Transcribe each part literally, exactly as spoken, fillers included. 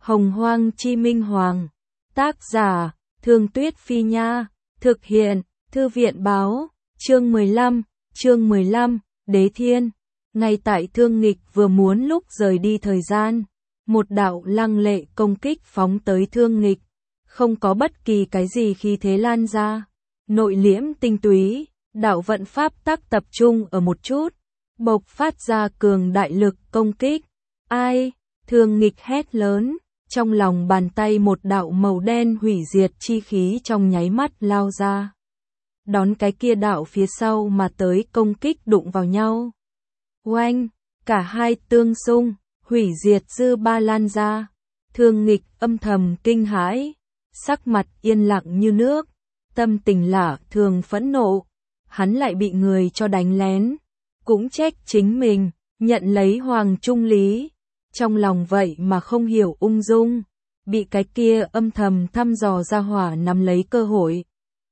Hồng Hoang Chi Minh Hoàng. Tác giả, Thương Tuyết Phi Nha. Thực hiện, Thư viện Báo. Chương mười lăm, chương mười lăm, Đế Thiên. Ngay tại Thương Nghịch vừa muốn lúc rời đi thời gian, một đạo lăng lệ công kích phóng tới Thương Nghịch. Không có bất kỳ cái gì khí thế lan ra. Nội liễm tinh túy, đạo vận pháp tắc tập trung ở một chút, bộc phát ra cường đại lực công kích. Ai? Thương Nghịch hét lớn, trong lòng bàn tay một đạo màu đen hủy diệt chi khí trong nháy mắt lao ra. Đón cái kia đạo phía sau mà tới công kích đụng vào nhau. Oanh, cả hai tương xung, hủy diệt dư ba lan ra. Thương Nghịch âm thầm kinh hãi, sắc mặt yên lặng như nước, tâm tình lạ thường phẫn nộ. Hắn lại bị người cho đánh lén, cũng trách chính mình, nhận lấy hoàng trung lý. Trong lòng vậy mà không hiểu ung dung, bị cái kia âm thầm thăm dò ra hỏa nắm lấy cơ hội.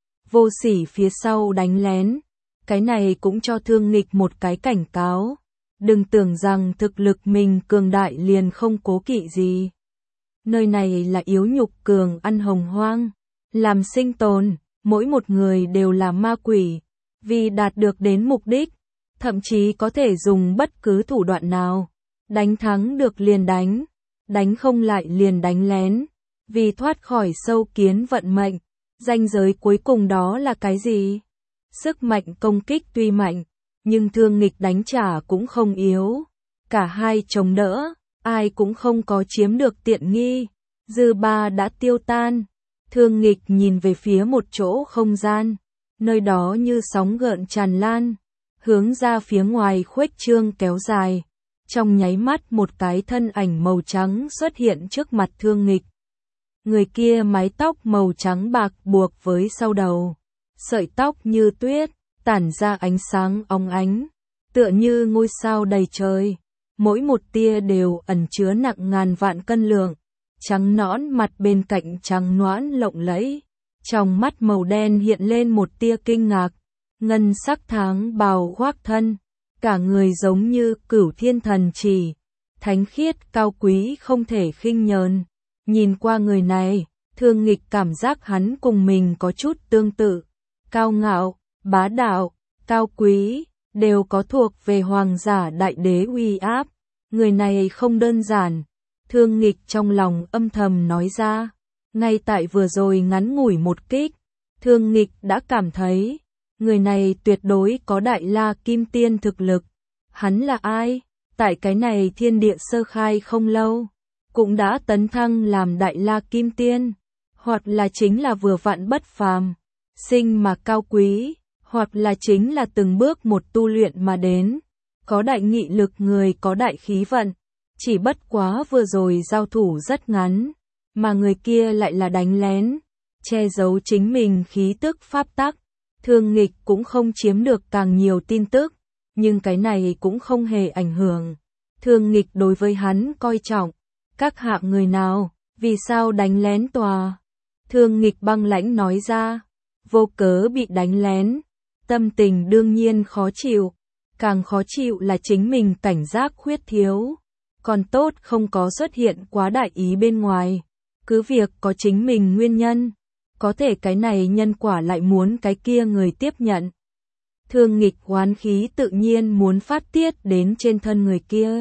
Vô sỉ phía sau đánh lén, cái này cũng cho Thương Nghịch một cái cảnh cáo. Đừng tưởng rằng thực lực mình cường đại liền không cố kỵ gì. Nơi này là yếu nhục cường ăn hồng hoang, làm sinh tồn, mỗi một người đều là ma quỷ, vì đạt được đến mục đích, thậm chí có thể dùng bất cứ thủ đoạn nào. Đánh thắng được liền đánh, đánh không lại liền đánh lén, vì thoát khỏi sâu kiến vận mệnh. Ranh giới cuối cùng đó là cái gì? Sức mạnh công kích tuy mạnh, nhưng Thương Nghịch đánh trả cũng không yếu. Cả hai chống đỡ, ai cũng không có chiếm được tiện nghi. Dư ba đã tiêu tan. Thương Nghịch nhìn về phía một chỗ không gian, nơi đó như sóng gợn tràn lan, hướng ra phía ngoài khuếch trương kéo dài. Trong nháy mắt một cái thân ảnh màu trắng xuất hiện trước mặt Thương Nghịch. Người kia mái tóc màu trắng bạc buộc với sau đầu, sợi tóc như tuyết, tản ra ánh sáng óng ánh, tựa như ngôi sao đầy trời, mỗi một tia đều ẩn chứa nặng ngàn vạn cân lượng, trắng nõn mặt bên cạnh trắng nõn lộng lẫy, trong mắt màu đen hiện lên một tia kinh ngạc, ngân sắc tháng bào khoác thân, cả người giống như cửu thiên thần chỉ, thánh khiết cao quý không thể khinh nhờn. Nhìn qua người này, Thương Nghịch cảm giác hắn cùng mình có chút tương tự, cao ngạo, bá đạo, cao quý, đều có thuộc về hoàng giả đại đế uy áp. Người này không đơn giản, Thương Nghịch trong lòng âm thầm nói ra. Ngay tại vừa rồi ngắn ngủi một kích, Thương Nghịch đã cảm thấy, người này tuyệt đối có đại la kim tiên thực lực. Hắn là ai? Tại cái này thiên địa sơ khai không lâu, cũng đã tấn thăng làm đại la kim tiên, hoặc là chính là vừa vặn bất phàm, sinh mà cao quý, hoặc là chính là từng bước một tu luyện mà đến, có đại nghị lực người có đại khí vận, chỉ bất quá vừa rồi giao thủ rất ngắn, mà người kia lại là đánh lén, che giấu chính mình khí tức pháp tắc. Thương Nghịch cũng không chiếm được càng nhiều tin tức, nhưng cái này cũng không hề ảnh hưởng. Thương Nghịch đối với hắn coi trọng. Các hạng người nào, vì sao đánh lén tòa? Thương Nghịch băng lãnh nói ra, vô cớ bị đánh lén, tâm tình đương nhiên khó chịu, càng khó chịu là chính mình cảnh giác khuyết thiếu, còn tốt không có xuất hiện quá đại ý bên ngoài, cứ việc có chính mình nguyên nhân, có thể cái này nhân quả lại muốn cái kia người tiếp nhận. Thương Nghịch oán khí tự nhiên muốn phát tiết đến trên thân người kia.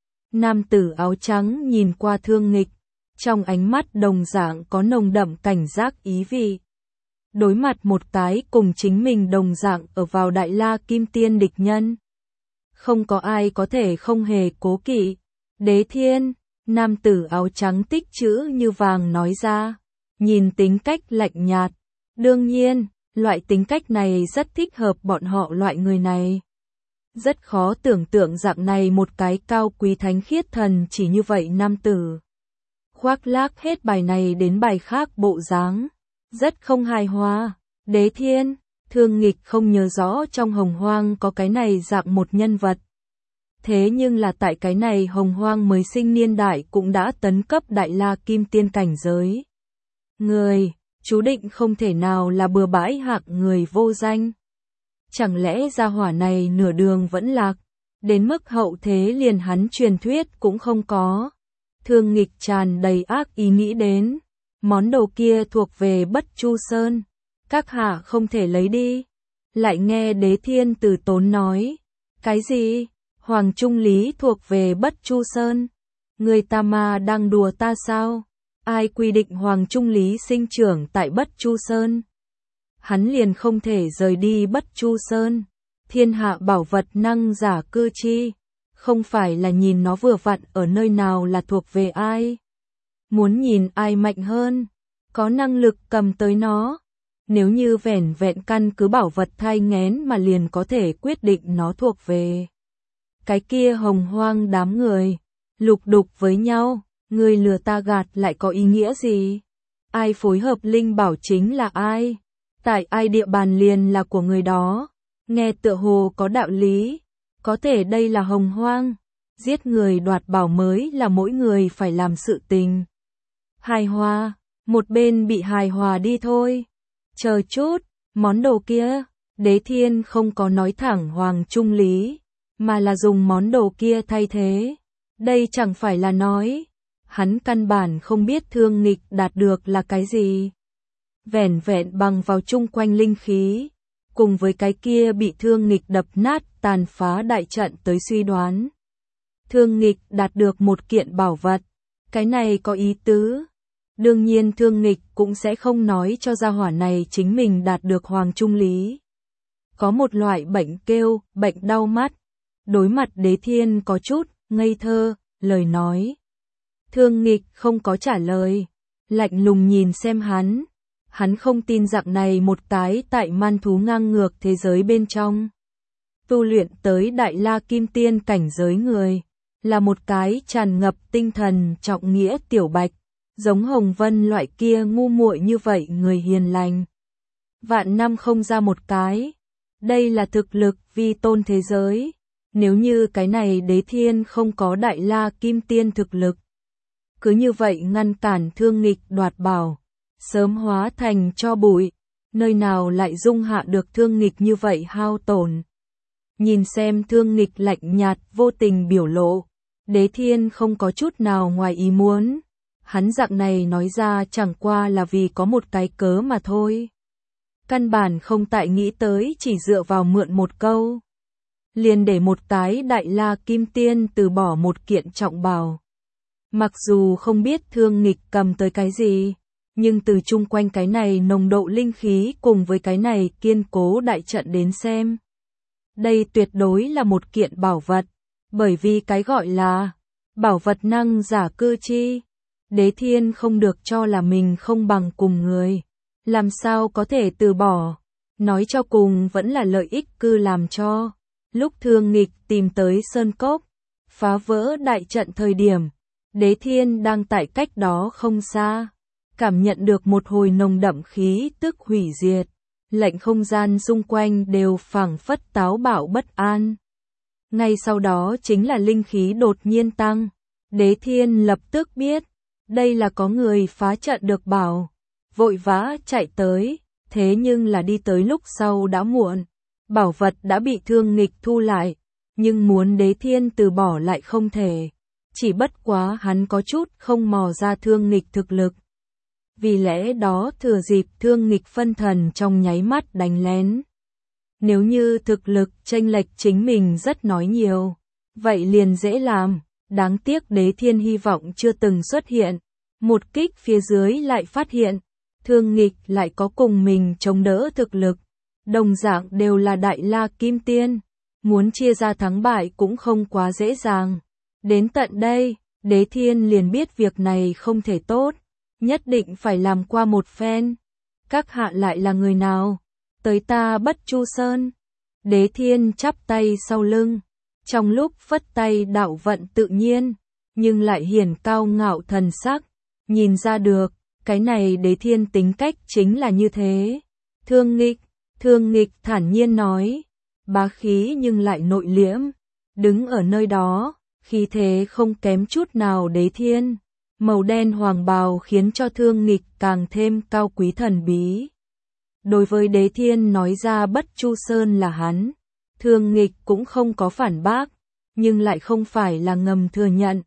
Nam tử áo trắng nhìn qua Thương Nghịch, trong ánh mắt đồng dạng có nồng đậm cảnh giác ý vị. Đối mặt một cái cùng chính mình đồng dạng ở vào đại la kim tiên địch nhân, không có ai có thể không hề cố kỵ. Đế Thiên, nam tử áo trắng tích chữ như vàng nói ra, nhìn tính cách lạnh nhạt. Đương nhiên, loại tính cách này rất thích hợp bọn họ loại người này. Rất khó tưởng tượng dạng này một cái cao quý thánh khiết thần chỉ như vậy nam tử. Khoác lác hết bài này đến bài khác bộ dáng, rất không hài hòa. Đế Thiên, Thương Nghịch không nhớ rõ trong hồng hoang có cái này dạng một nhân vật. Thế nhưng là tại cái này hồng hoang mới sinh niên đại cũng đã tấn cấp đại la kim tiên cảnh giới. Người, chú định không thể nào là bừa bãi hạng người vô danh. Chẳng lẽ gia hỏa này nửa đường vẫn lạc, đến mức hậu thế liền hắn truyền thuyết cũng không có. Thương Nghịch tràn đầy ác ý nghĩ đến, món đồ kia thuộc về Bất Chu Sơn, các hạ không thể lấy đi. Lại nghe Đế Thiên từ tốn nói, cái gì? Hoàng Trung Lý thuộc về Bất Chu Sơn? Người ta mà đang đùa ta sao? Ai quy định Hoàng Trung Lý sinh trưởng tại Bất Chu Sơn? Hắn liền không thể rời đi Bất Chu Sơn. Thiên hạ bảo vật năng giả cư chi, không phải là nhìn nó vừa vặn ở nơi nào là thuộc về ai. Muốn nhìn ai mạnh hơn, có năng lực cầm tới nó. Nếu như vẻn vẹn căn cứ bảo vật thai nghén mà liền có thể quyết định nó thuộc về cái kia hồng hoang đám người, lục đục với nhau, người lừa ta gạt lại có ý nghĩa gì? Ai phối hợp linh bảo chính là ai? Tại ai địa bàn liền là của người đó, nghe tựa hồ có đạo lý, có thể đây là hồng hoang, giết người đoạt bảo mới là mỗi người phải làm sự tình. Hài hòa, một bên bị hài hòa đi thôi. Chờ chút, món đồ kia, Đế Thiên không có nói thẳng Hoàng Trung Lý, mà là dùng món đồ kia thay thế. Đây chẳng phải là nói, hắn căn bản không biết Thương Nghịch đạt được là cái gì. Vẻn vẹn bằng vào chung quanh linh khí, cùng với cái kia bị Thương Nghịch đập nát tàn phá đại trận tới suy đoán. Thương Nghịch đạt được một kiện bảo vật, cái này có ý tứ. Đương nhiên Thương Nghịch cũng sẽ không nói cho gia hỏa này chính mình đạt được Hoàng Trung Lý. Có một loại bệnh kêu, bệnh đau mắt. Đối mặt Đế Thiên có chút, ngây thơ, lời nói. Thương Nghịch không có trả lời, lạnh lùng nhìn xem hắn. Hắn không tin dạng này một cái tại man thú ngang ngược thế giới bên trong. Tu luyện tới Đại La Kim Tiên cảnh giới người, là một cái tràn ngập tinh thần trọng nghĩa tiểu bạch. Giống Hồng Vân loại kia ngu muội như vậy người hiền lành. Vạn năm không ra một cái. Đây là thực lực vi tôn thế giới. Nếu như cái này Đế Thiên không có Đại La Kim Tiên thực lực, cứ như vậy ngăn cản Thương Nghịch đoạt bảo, sớm hóa thành cho bụi, nơi nào lại dung hạ được Thương Nghịch như vậy hao tổn. Nhìn xem Thương Nghịch lạnh nhạt vô tình biểu lộ, Đế Thiên không có chút nào ngoài ý muốn. Hắn dạng này nói ra chẳng qua là vì có một cái cớ mà thôi. Căn bản không tại nghĩ tới chỉ dựa vào mượn một câu. Liền để một cái Đại La Kim Tiên từ bỏ một kiện trọng bảo. Mặc dù không biết Thương Nghịch cầm tới cái gì, nhưng từ chung quanh cái này nồng độ linh khí cùng với cái này kiên cố đại trận đến xem. Đây tuyệt đối là một kiện bảo vật, bởi vì cái gọi là bảo vật năng giả cư chi. Đế Thiên không được cho là mình không bằng cùng người, làm sao có thể từ bỏ, nói cho cùng vẫn là lợi ích cư làm cho. Lúc Thương Nghịch tìm tới Sơn Cốc, phá vỡ đại trận thời điểm, Đế Thiên đang tại cách đó không xa, cảm nhận được một hồi nồng đậm khí tức hủy diệt, lệnh không gian xung quanh đều phảng phất táo bạo bất an. Ngay sau đó chính là linh khí đột nhiên tăng, Đế Thiên lập tức biết, đây là có người phá trận được bảo, vội vã chạy tới, thế nhưng là đi tới lúc sau đã muộn, bảo vật đã bị Thương Nghịch thu lại, nhưng muốn Đế Thiên từ bỏ lại không thể, chỉ bất quá hắn có chút không mò ra Thương Nghịch thực lực. Vì lẽ đó thừa dịp Thương Nghịch phân thần trong nháy mắt đánh lén. Nếu như thực lực chênh lệch chính mình rất nói nhiều, vậy liền dễ làm. Đáng tiếc Đế Thiên hy vọng chưa từng xuất hiện, một kích phía dưới lại phát hiện, Thương Nghịch lại có cùng mình chống đỡ thực lực, đồng dạng đều là Đại La Kim Tiên, muốn chia ra thắng bại cũng không quá dễ dàng. Đến tận đây, Đế Thiên liền biết việc này không thể tốt, nhất định phải làm qua một phen. Các hạ lại là người nào? Tới ta Bất Chu Sơn. Đế Thiên chắp tay sau lưng. Trong lúc phất tay đạo vận tự nhiên, nhưng lại hiển cao ngạo thần sắc, nhìn ra được, cái này Đế Thiên tính cách chính là như thế. Thương Nghịch, Thương Nghịch thản nhiên nói, bá khí nhưng lại nội liễm, đứng ở nơi đó, khí thế không kém chút nào Đế Thiên. Màu đen hoàng bào khiến cho Thương Nghịch càng thêm cao quý thần bí. Đối với Đế Thiên nói ra Bất Chu Sơn là hắn, Thương Nghịch cũng không có phản bác, nhưng lại không phải là ngầm thừa nhận.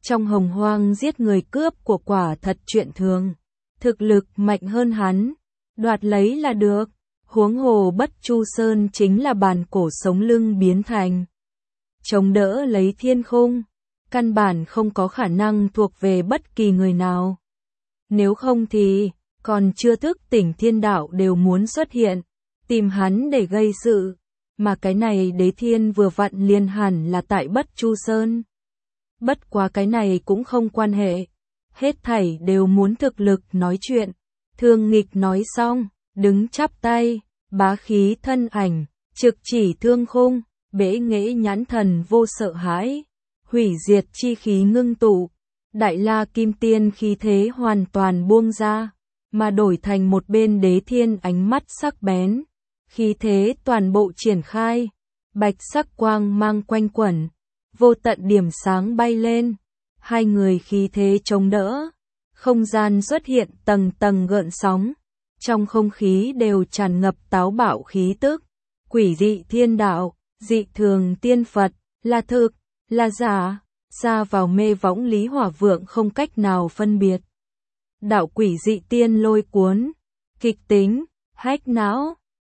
Trong hồng hoang giết người cướp của quả thật chuyện thường. Thực lực mạnh hơn hắn, đoạt lấy là được. Huống hồ Bất Chu Sơn chính là bàn cổ sống lưng biến thành. Chống đỡ lấy thiên khung, căn bản không có khả năng thuộc về bất kỳ người nào. Nếu không thì, còn chưa thức tỉnh thiên đạo đều muốn xuất hiện, tìm hắn để gây sự. Mà cái này Đế Thiên vừa vặn liền hẳn là tại Bất Chu Sơn. Bất quá cái này cũng không quan hệ. Hết thảy đều muốn thực lực nói chuyện. Thương Nghịch nói xong, đứng chắp tay, bá khí thân ảnh, trực chỉ thương khung, bẽ nghễ nhãn thần vô sợ hãi. Hủy diệt chi khí ngưng tụ. Đại La Kim Tiên khí thế hoàn toàn buông ra, mà đổi thành một bên Đế Thiên ánh mắt sắc bén. Khí thế toàn bộ triển khai, bạch sắc quang mang quanh quẩn, vô tận điểm sáng bay lên, hai người khí thế chống đỡ, không gian xuất hiện tầng tầng gợn sóng, trong không khí đều tràn ngập táo bạo khí tức, quỷ dị thiên đạo, dị thường tiên Phật, là thực, là giả, ra vào mê võng Lý Hỏa Vượng không cách nào phân biệt. Đạo quỷ dị tiên lôi cuốn, kịch tính, hách não.